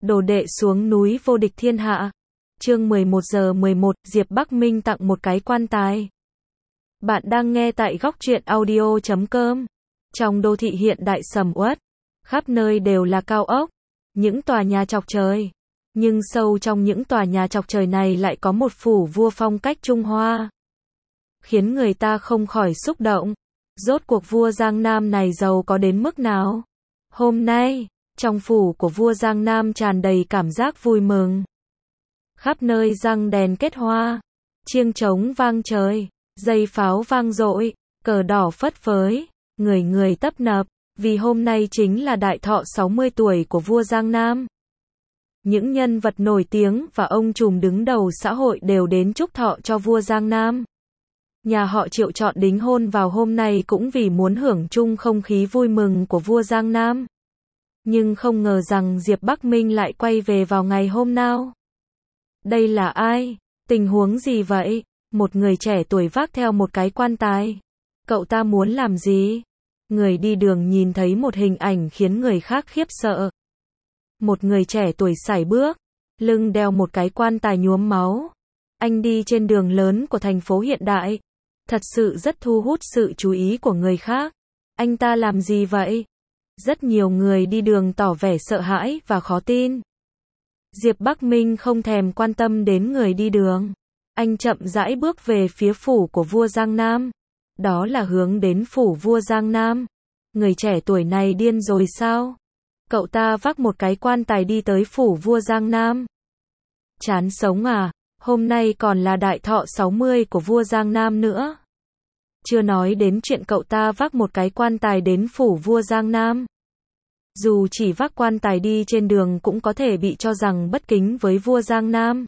Đồ đệ xuống núi vô địch thiên hạ. Chương 11:11, Diệp Bắc Minh tặng một cái quan tài. Bạn đang nghe tại góc truyện audio.com. Trong đô thị hiện đại sầm uất, khắp nơi đều là cao ốc, những tòa nhà chọc trời. Nhưng sâu trong những tòa nhà chọc trời này lại có một phủ vua phong cách Trung Hoa, khiến người ta không khỏi xúc động. Rốt cuộc vua Giang Nam này giàu có đến mức nào? Hôm nay, trong phủ của vua Giang Nam tràn đầy cảm giác vui mừng. Khắp nơi răng đèn kết hoa, chiêng trống vang trời, dây pháo vang dội, cờ đỏ phất phới, người người tấp nập, vì hôm nay chính là đại thọ 60 tuổi của vua Giang Nam. Những nhân vật nổi tiếng và ông trùm đứng đầu xã hội đều đến chúc thọ cho vua Giang Nam. Nhà họ Triệu chọn đính hôn vào hôm nay cũng vì muốn hưởng chung không khí vui mừng của vua Giang Nam. Nhưng không ngờ rằng Diệp Bắc Minh lại quay về vào ngày hôm nào. Đây là ai? Tình huống gì vậy? Một người trẻ tuổi vác theo một cái quan tài. Cậu ta muốn làm gì? Người đi đường nhìn thấy một hình ảnh khiến người khác khiếp sợ. Một người trẻ tuổi sải bước, lưng đeo một cái quan tài nhuốm máu. Anh đi trên đường lớn của thành phố hiện đại. Thật sự rất thu hút sự chú ý của người khác. Anh ta làm gì vậy? Rất nhiều người đi đường tỏ vẻ sợ hãi và khó tin. Diệp Bắc Minh không thèm quan tâm đến người đi đường. Anh chậm rãi bước về phía phủ của vua Giang Nam. Đó là hướng đến phủ vua Giang Nam. Người trẻ tuổi này điên rồi sao? Cậu ta vác một cái quan tài đi tới phủ vua Giang Nam. Chán sống à? Hôm nay còn là đại thọ 60 của vua Giang Nam nữa. Chưa nói đến chuyện cậu ta vác một cái quan tài đến phủ vua Giang Nam. Dù chỉ vác quan tài đi trên đường cũng có thể bị cho rằng bất kính với vua Giang Nam.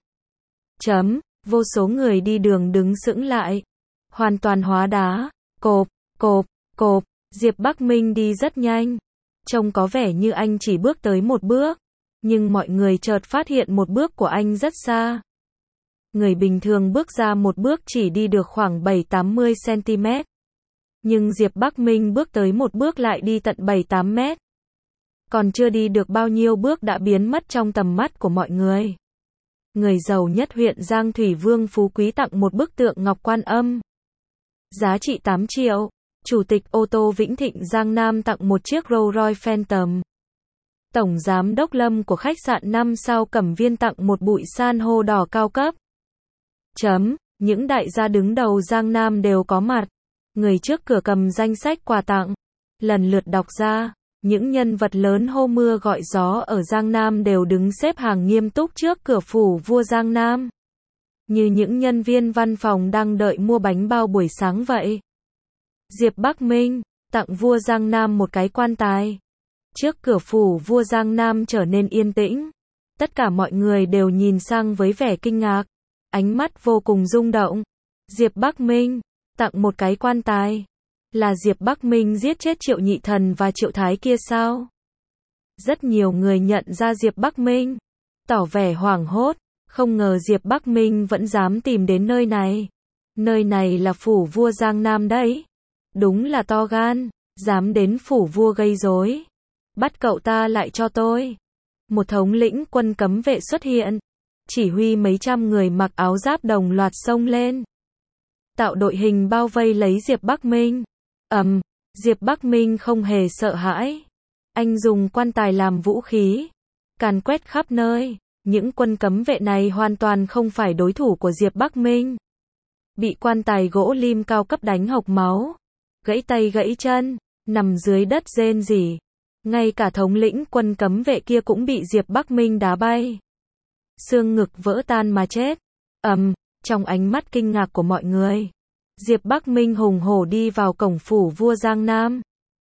Vô số người đi đường đứng sững lại. Hoàn toàn hóa đá. Cộp, cộp, cộp. Diệp Bắc Minh đi rất nhanh. Trông có vẻ như anh chỉ bước tới một bước. Nhưng mọi người chợt phát hiện một bước của anh rất xa. Người bình thường bước ra một bước chỉ đi được khoảng 7-80 cm. Nhưng Diệp Bắc Minh bước tới một bước lại đi tận 7-8 mét. Còn chưa đi được bao nhiêu bước đã biến mất trong tầm mắt của mọi người. Người giàu nhất huyện Giang Thủy Vương Phú Quý tặng một bức tượng Ngọc Quan Âm. Giá trị 8 triệu. Chủ tịch ô tô Vĩnh Thịnh Giang Nam tặng một chiếc Rolls-Royce Phantom. Tổng giám đốc Lâm của khách sạn 5 sao Cẩm Viên tặng một bụi san hô đỏ cao cấp. Những đại gia đứng đầu Giang Nam đều có mặt. Người trước cửa cầm danh sách quà tặng. Lần lượt đọc ra, những nhân vật lớn hô mưa gọi gió ở Giang Nam đều đứng xếp hàng nghiêm túc trước cửa phủ vua Giang Nam. Như những nhân viên văn phòng đang đợi mua bánh bao buổi sáng vậy. Diệp Bắc Minh tặng vua Giang Nam một cái quan tài. Trước cửa phủ vua Giang Nam trở nên yên tĩnh. Tất cả mọi người đều nhìn sang với vẻ kinh ngạc. Ánh mắt vô cùng rung động. Diệp Bắc Minh tặng một cái quan tài. Là Diệp Bắc Minh giết chết Triệu Nhị Thần và Triệu Thái kia sao? Rất nhiều người nhận ra Diệp Bắc Minh, tỏ vẻ hoảng hốt. Không ngờ Diệp Bắc Minh vẫn dám tìm đến nơi này. Nơi này là phủ vua Giang Nam đấy. Đúng là to gan, dám đến phủ vua gây rối. Bắt cậu ta lại cho tôi. Một thống lĩnh quân cấm vệ xuất hiện. Chỉ huy mấy trăm người mặc áo giáp đồng loạt xông lên. Tạo đội hình bao vây lấy Diệp Bắc Minh. Diệp Bắc Minh không hề sợ hãi. Anh dùng quan tài làm vũ khí. Càn quét khắp nơi. Những quân cấm vệ này hoàn toàn không phải đối thủ của Diệp Bắc Minh. Bị quan tài gỗ lim cao cấp đánh hộc máu. Gãy tay gãy chân. Nằm dưới đất rên rỉ. Ngay cả thống lĩnh quân cấm vệ kia cũng bị Diệp Bắc Minh đá bay. Xương ngực vỡ tan mà chết. Trong ánh mắt kinh ngạc của mọi người, Diệp Bắc Minh hùng hổ đi vào cổng phủ vua Giang Nam.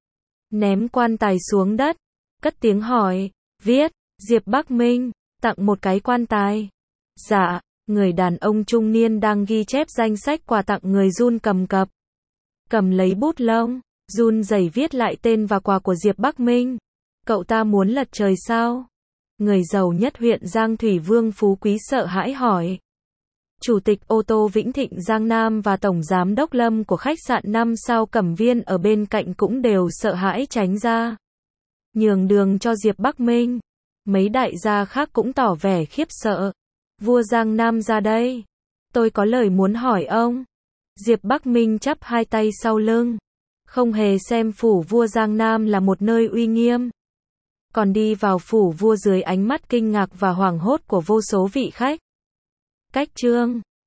Ném quan tài xuống đất, cất tiếng hỏi, viết, Diệp Bắc Minh, tặng một cái quan tài. Dạ, người đàn ông trung niên đang ghi chép danh sách quà tặng người run cầm cập. Cầm lấy bút lông, run rẩy viết lại tên và quà của Diệp Bắc Minh. Cậu ta muốn lật trời sao? Người giàu nhất huyện Giang Thủy Vương Phú Quý sợ hãi hỏi. Chủ tịch ô tô Vĩnh Thịnh Giang Nam và Tổng Giám đốc Lâm của khách sạn 5 sao Cẩm Viên ở bên cạnh cũng đều sợ hãi tránh ra. Nhường đường cho Diệp Bắc Minh. Mấy đại gia khác cũng tỏ vẻ khiếp sợ. Vua Giang Nam ra đây. Tôi có lời muốn hỏi ông. Diệp Bắc Minh chắp hai tay sau lưng. Không hề xem phủ vua Giang Nam là một nơi uy nghiêm. Còn đi vào phủ vua dưới ánh mắt kinh ngạc và hoảng hốt của vô số vị khách. Cách chương